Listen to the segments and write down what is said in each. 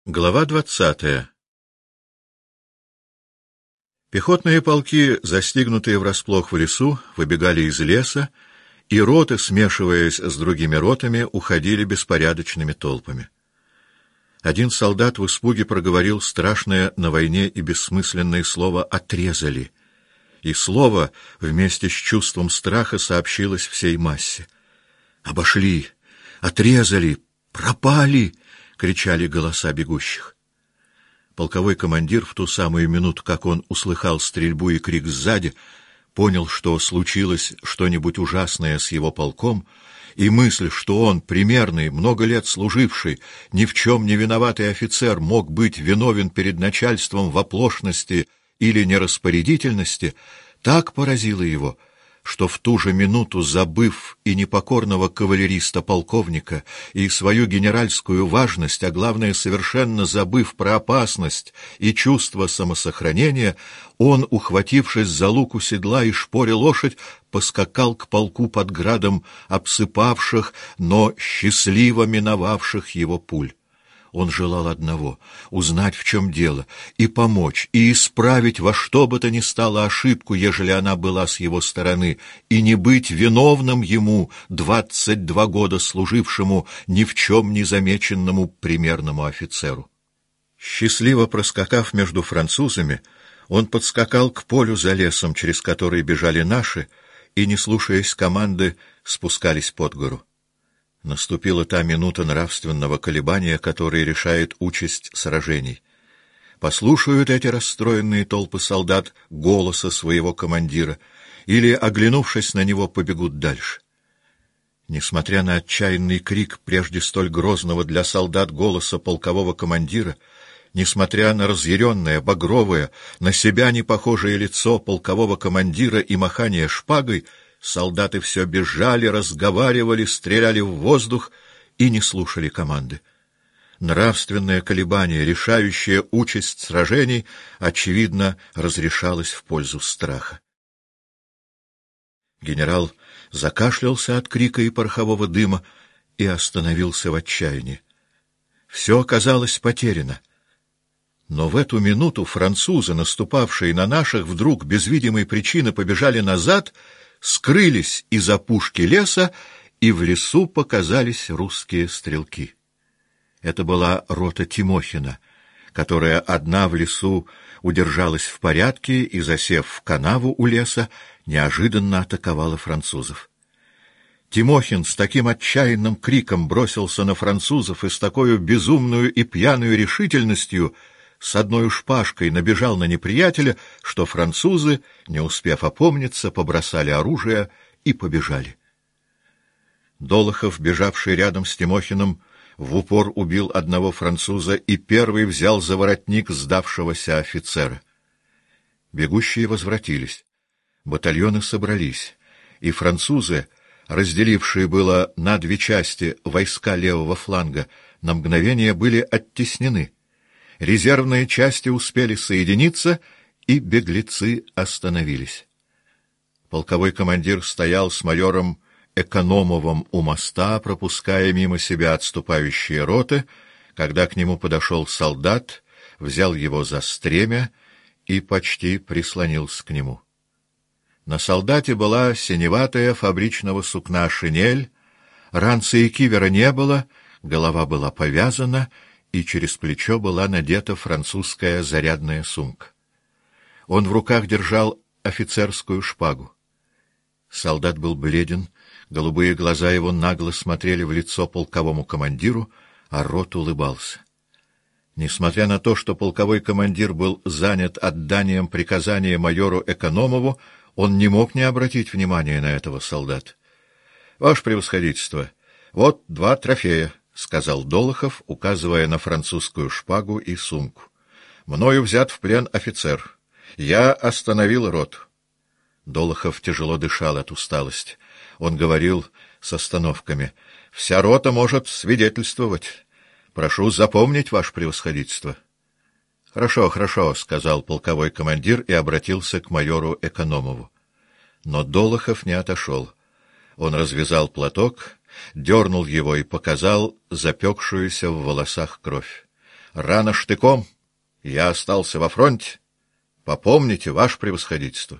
Глава 20. Пехотные полки, застигнутые врасплох в лесу, выбегали из леса, и роты, смешиваясь с другими ротами, уходили беспорядочными толпами. Один солдат в испуге проговорил страшное на войне и бессмысленное слово «отрезали», и слово вместе с чувством страха сообщилось всей массе. «Обошли! Отрезали! Пропали!» — кричали голоса бегущих. Полковой командир в ту самую минуту, как он услыхал стрельбу и крик сзади, понял, что случилось что-нибудь ужасное с его полком, и мысль, что он, примерный, много лет служивший, ни в чем не виноватый офицер, мог быть виновен перед начальством в оплошности или нераспорядительности, так поразила его, что в ту же минуту, забыв и непокорного кавалериста-полковника, и свою генеральскую важность, а главное, совершенно забыв про опасность и чувство самосохранения, он, ухватившись за луку седла и шпоря лошадь, поскакал к полку под градом обсыпавших, но счастливо миновавших его пуль. Он желал одного — узнать, в чем дело, и помочь, и исправить во что бы то ни стало ошибку, ежели она была с его стороны, и не быть виновным ему, 22 года служившему ни в чем не замеченному примерному офицеру. Счастливо проскакав между французами, он подскакал к полю за лесом, через который бежали наши, и, не слушаясь команды, спускались под гору. Наступила та минута нравственного колебания, которая решает участь сражений. Послушают эти расстроенные толпы солдат голоса своего командира или, оглянувшись на него, побегут дальше. Несмотря на отчаянный крик, прежде столь грозного для солдат голоса полкового командира, несмотря на разъяренное, багровое, на себя не похожее лицо полкового командира и махание шпагой, солдаты все бежали, разговаривали, стреляли в воздух и не слушали команды. Нравственное колебание, решающее участь сражений, очевидно, разрешалось в пользу страха. Генерал закашлялся от крика и порохового дыма и остановился в отчаянии. Все оказалось потеряно. Но в эту минуту французы, наступавшие на наших, вдруг без видимой причины побежали назад, скрылись из опушки леса, и в лесу показались русские стрелки. Это была рота Тимохина, которая одна в лесу удержалась в порядке и, засев в канаву у леса, неожиданно атаковала французов. Тимохин с таким отчаянным криком бросился на французов и с такой безумную и пьяную решительностью с одной шпажкой набежал на неприятеля, что французы, не успев опомниться, побросали оружие и побежали. Долохов, бежавший рядом с Тимохиным, в упор убил одного француза и первый взял за воротник сдавшегося офицера. Бегущие возвратились. Батальоны собрались, и французы, разделившие было на две части войска левого фланга, на мгновение были оттеснены. Резервные части успели соединиться, и беглецы остановились. Полковой командир стоял с майором Экономовым у моста, пропуская мимо себя отступающие роты, когда к нему подошел солдат, взял его за стремя и почти прислонился к нему. На солдате была синеватая фабричного сукна шинель, ранца и кивера не было, голова была повязана, и через плечо была надета французская зарядная сумка. Он в руках держал офицерскую шпагу. Солдат был бледен, голубые глаза его нагло смотрели в лицо полковому командиру, а рот улыбался. Несмотря на то, что полковой командир был занят отданием приказания майору Экономову, он не мог не обратить внимания на этого солдата. — Ваше превосходительство, вот 2 трофея, — сказал Долохов, указывая на французскую шпагу и сумку. — Мною взят в плен офицер. Я остановил роту. Долохов тяжело дышал от усталости. Он говорил с остановками: — Вся рота может свидетельствовать. Прошу запомнить, ваше превосходительство. — Хорошо, хорошо, — сказал полковой командир и обратился к майору Экономову. Но Долохов не отошел. Он развязал платок, дернул его и показал запекшуюся в волосах кровь. Рана штыком, я остался во фронте. Попомните, ваше превосходительство.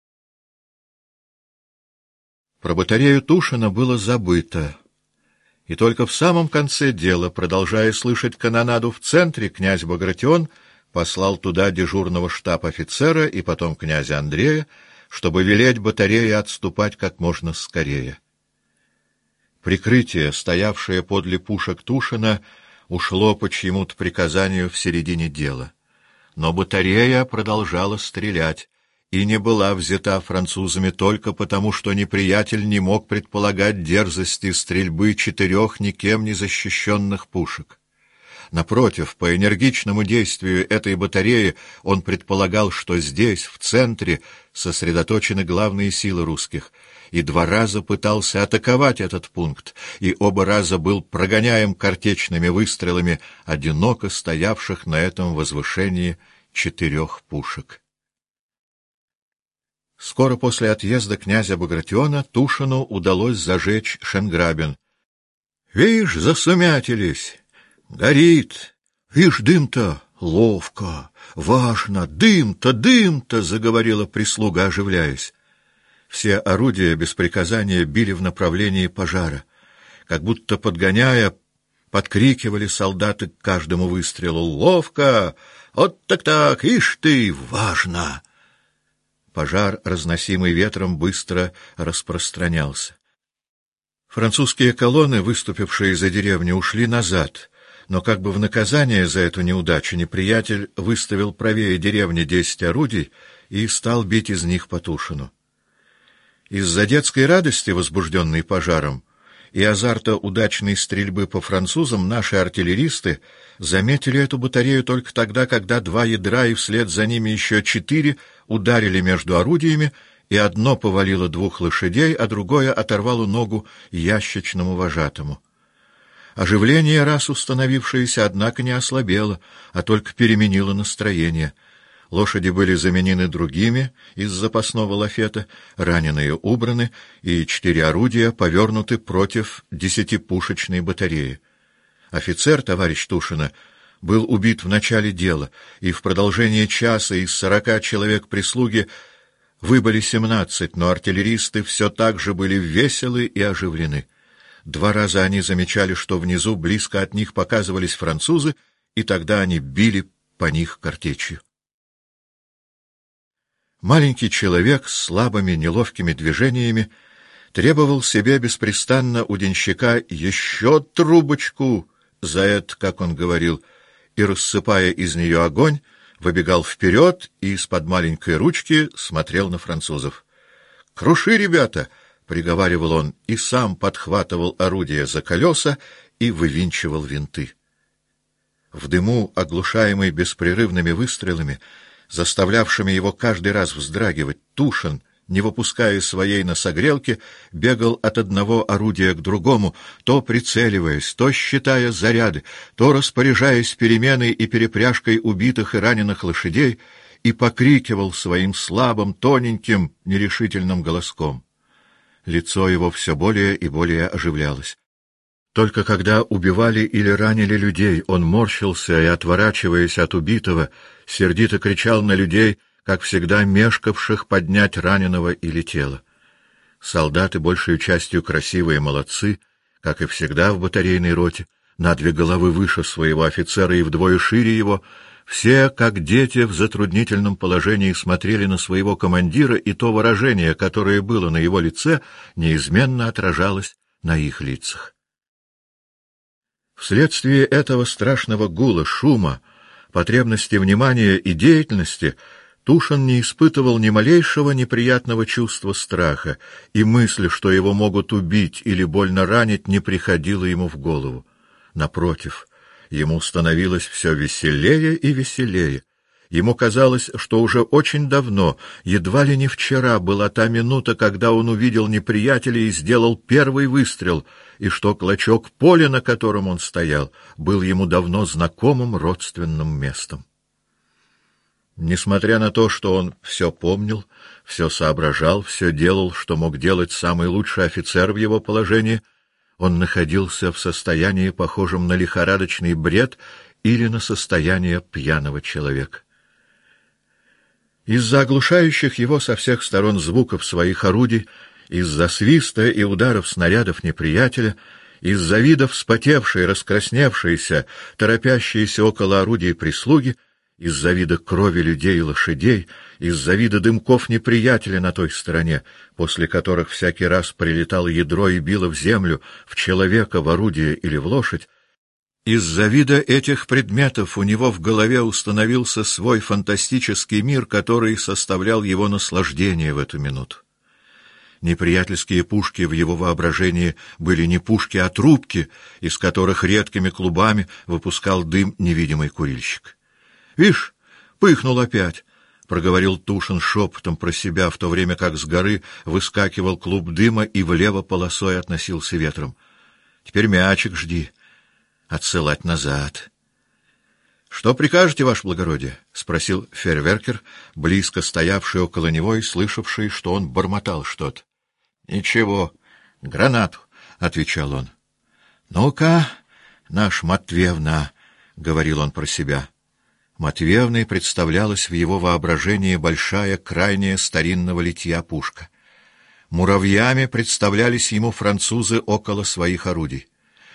Про батарею Тушина было забыто. И только в самом конце дела, продолжая слышать канонаду в центре, князь Багратион послал туда дежурного штаб-офицера и потом князя Андрея, чтобы велеть батарее отступать как можно скорее. Прикрытие, стоявшее подле пушек Тушина, ушло по чьему-то приказанию в середине дела. Но батарея продолжала стрелять и не была взята французами только потому, что неприятель не мог предполагать дерзости стрельбы 4 никем не защищенных пушек. Напротив, по энергичному действию этой батареи он предполагал, что здесь, в центре, сосредоточены главные силы русских, и 2 раза пытался атаковать этот пункт, и оба раза был прогоняем картечными выстрелами одиноко стоявших на этом возвышении 4 пушек. Скоро после отъезда князя Багратиона Тушину удалось зажечь Шенграбен. — Вишь, засумятились! Горит! Вишь, дым-то! Ловко! Важно! Дым-то, дым-то! — заговорила прислуга, оживляясь. Все орудия без приказания били в направлении пожара. Как будто подгоняя, подкрикивали солдаты к каждому выстрелу. «Ловко! Вот так-так! Ишь ты! Важно!» Пожар, разносимый ветром, быстро распространялся. Французские колонны, выступившие за деревню, ушли назад, но как бы в наказание за эту неудачу неприятель выставил правее деревни 10 орудий и стал бить из них по Тушину. Из-за детской радости, возбужденной пожаром, и азарта удачной стрельбы по французам, наши артиллеристы заметили эту батарею только тогда, когда 2 ядра и вслед за ними еще 4 ударили между орудиями, и одно повалило 2 лошадей, а другое оторвало ногу ящичному вожатому. Оживление, раз установившееся, однако, не ослабело, а только переменило настроение. Лошади были заменены другими из запасного лафета, раненые убраны, и 4 орудия повернуты против 10-пушечной батареи. Офицер, товарищ Тушина, был убит в начале дела, и в продолжение часа из 40 человек прислуги выбыли 17, но артиллеристы все так же были веселы и оживлены. 2 раза они замечали, что внизу близко от них показывались французы, и тогда они били по них картечью. Маленький человек с слабыми, неловкими движениями требовал себе беспрестанно у денщика еще трубочку за это, как он говорил, и, рассыпая из нее огонь, выбегал вперед и из-под маленькой ручки смотрел на французов. «Круши, ребята!» — приговаривал он, и сам подхватывал орудие за колеса и вывинчивал винты. В дыму, оглушаемый беспрерывными выстрелами, заставлявшими его каждый раз вздрагивать, Тушин, не выпуская своей носогрелки, бегал от одного орудия к другому, то прицеливаясь, то считая заряды, то распоряжаясь переменой и перепряжкой убитых и раненых лошадей, и покрикивал своим слабым, тоненьким, нерешительным голоском. Лицо его все более и более оживлялось. Только когда убивали или ранили людей, он морщился и, отворачиваясь от убитого, сердито кричал на людей, как всегда мешкавших поднять раненого или тело. Солдаты, большей частью красивые молодцы, как и всегда в батарейной роте, на 2 головы выше своего офицера и вдвое шире его, все, как дети в затруднительном положении, смотрели на своего командира, и то выражение, которое было на его лице, неизменно отражалось на их лицах. Вследствие этого страшного гула, шума, потребности внимания и деятельности Тушин не испытывал ни малейшего неприятного чувства страха, и мысль, что его могут убить или больно ранить, не приходила ему в голову. Напротив, ему становилось все веселее и веселее. Ему казалось, что уже очень давно, едва ли не вчера, была та минута, когда он увидел неприятеля и сделал первый выстрел, и что клочок поля, на котором он стоял, был ему давно знакомым родственным местом. Несмотря на то, что он все помнил, все соображал, все делал, что мог делать самый лучший офицер в его положении, он находился в состоянии, похожем на лихорадочный бред, или на состояние пьяного человека. Из-за оглушающих его со всех сторон звуков своих орудий, из-за свиста и ударов снарядов неприятеля, из-за вида вспотевшей, раскрасневшейся, торопящейся около орудий прислуги, из-за вида крови людей и лошадей, из-за вида дымков неприятеля на той стороне, после которых всякий раз прилетало ядро и било в землю, в человека, в орудие или в лошадь, из-за вида этих предметов у него в голове установился свой фантастический мир, который составлял его наслаждение в эту минуту. Неприятельские пушки в его воображении были не пушки, а трубки, из которых редкими клубами выпускал дым невидимый курильщик. — Вишь, пыхнул опять, — проговорил Тушин шепотом про себя, в то время как с горы выскакивал клуб дыма и влево полосой относился ветром. — Теперь мячик жди. Отсылать назад. — Что прикажете, ваше благородие? — спросил фейерверкер, близко стоявший около него и слышавший, что он бормотал что-то. — Ничего, гранату, — отвечал он. — Ну-ка, наш Матвеевна, — говорил он про себя. Матвеевной представлялась в его воображении большая, крайняя старинного литья пушка. Муравьями представлялись ему французы около своих орудий.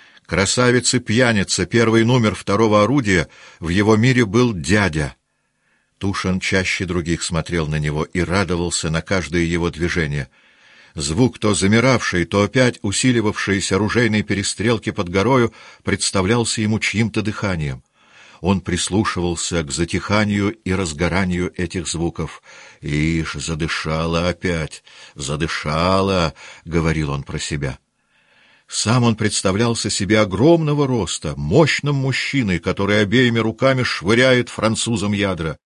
Красавица-пьяница, первый номер второго орудия, в его мире был дядя. Тушин чаще других смотрел на него и радовался на каждое его движение. Звук, то замиравший, то опять усиливавшийся оружейной перестрелки под горою, представлялся ему чьим-то дыханием. Он прислушивался к затиханию и разгоранию этих звуков. «Ишь, задышала опять, задышала», — говорил он про себя. Сам он представлялся себе огромного роста, мощным мужчиной, который обеими руками швыряет французам ядра.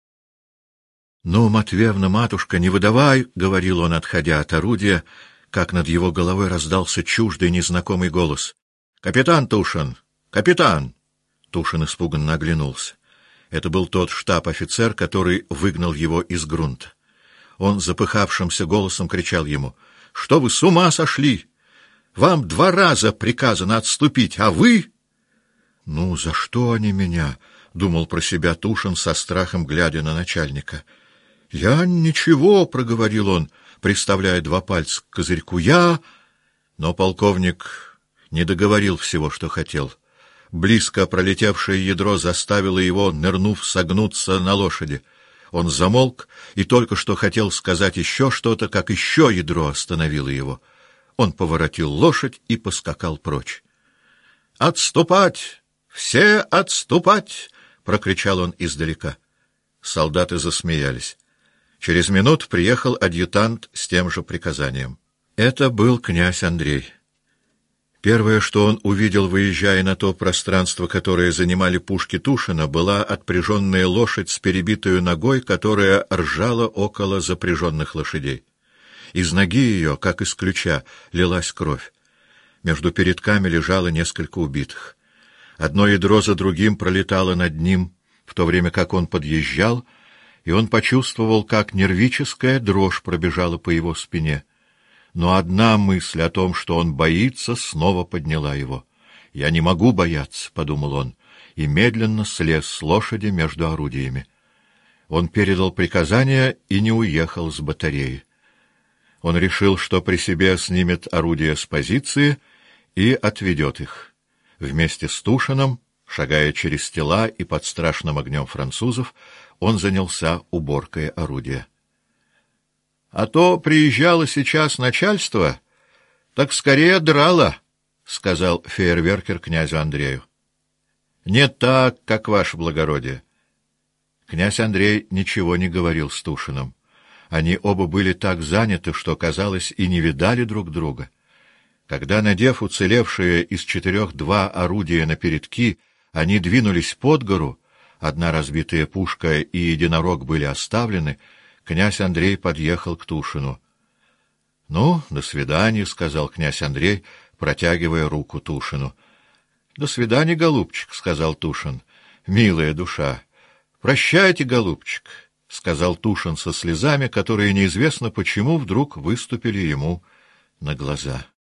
«Ну, Матвеевна, матушка, не выдавай», — говорил он, отходя от орудия, как над его головой раздался чуждый незнакомый голос. «Капитан Тушин! Капитан!» Тушин испуганно оглянулся. Это был тот штаб-офицер, который выгнал его из грунта. Он запыхавшимся голосом кричал ему: «Что вы с ума сошли? Вам 2 раза приказано отступить, а вы...» «Ну, за что они меня?» — думал про себя Тушин со страхом, глядя на начальника. «Я ничего», — проговорил он, приставляя 2 пальца к козырьку. «Я...» Но полковник не договорил всего, что хотел. Близко пролетевшее ядро заставило его, нырнув, согнуться на лошади. Он замолк и только что хотел сказать еще что-то, как еще ядро остановило его. Он поворотил лошадь и поскакал прочь. «Отступать! Все отступать!» — прокричал он издалека. Солдаты засмеялись. Через минуту приехал адъютант с тем же приказанием. Это был князь Андрей. Первое, что он увидел, выезжая на то пространство, которое занимали пушки Тушина, была отпряженная лошадь с перебитой ногой, которая ржала около запряженных лошадей. Из ноги ее, как из ключа, лилась кровь. Между передками лежало несколько убитых. Одно ядро за другим пролетало над ним, в то время как он подъезжал, и он почувствовал, как нервическая дрожь пробежала по его спине. Но одна мысль о том, что он боится, снова подняла его. «Я не могу бояться», — подумал он, и медленно слез с лошади между орудиями. Он передал приказание и не уехал с батареи. Он решил, что при себе снимет орудия с позиции и отведет их. Вместе с Тушиным, шагая через тела и под страшным огнем французов, он занялся уборкой орудия. — А то приезжало сейчас начальство, так скорее драло, — сказал фейерверкер князю Андрею. — Не так, как ваше благородие. Князь Андрей ничего не говорил с Тушиным. Они оба были так заняты, что, казалось, и не видали друг друга. Когда, надев уцелевшие из 4 2 орудия на передки, они двинулись под гору, одна разбитая пушка и единорог были оставлены, князь Андрей подъехал к Тушину. — Ну, до свидания, — сказал князь Андрей, протягивая руку Тушину. — До свидания, голубчик, — сказал Тушин. — Милая душа. — Прощайте, голубчик, — сказал Тушин со слезами, которые неизвестно почему вдруг выступили ему на глаза.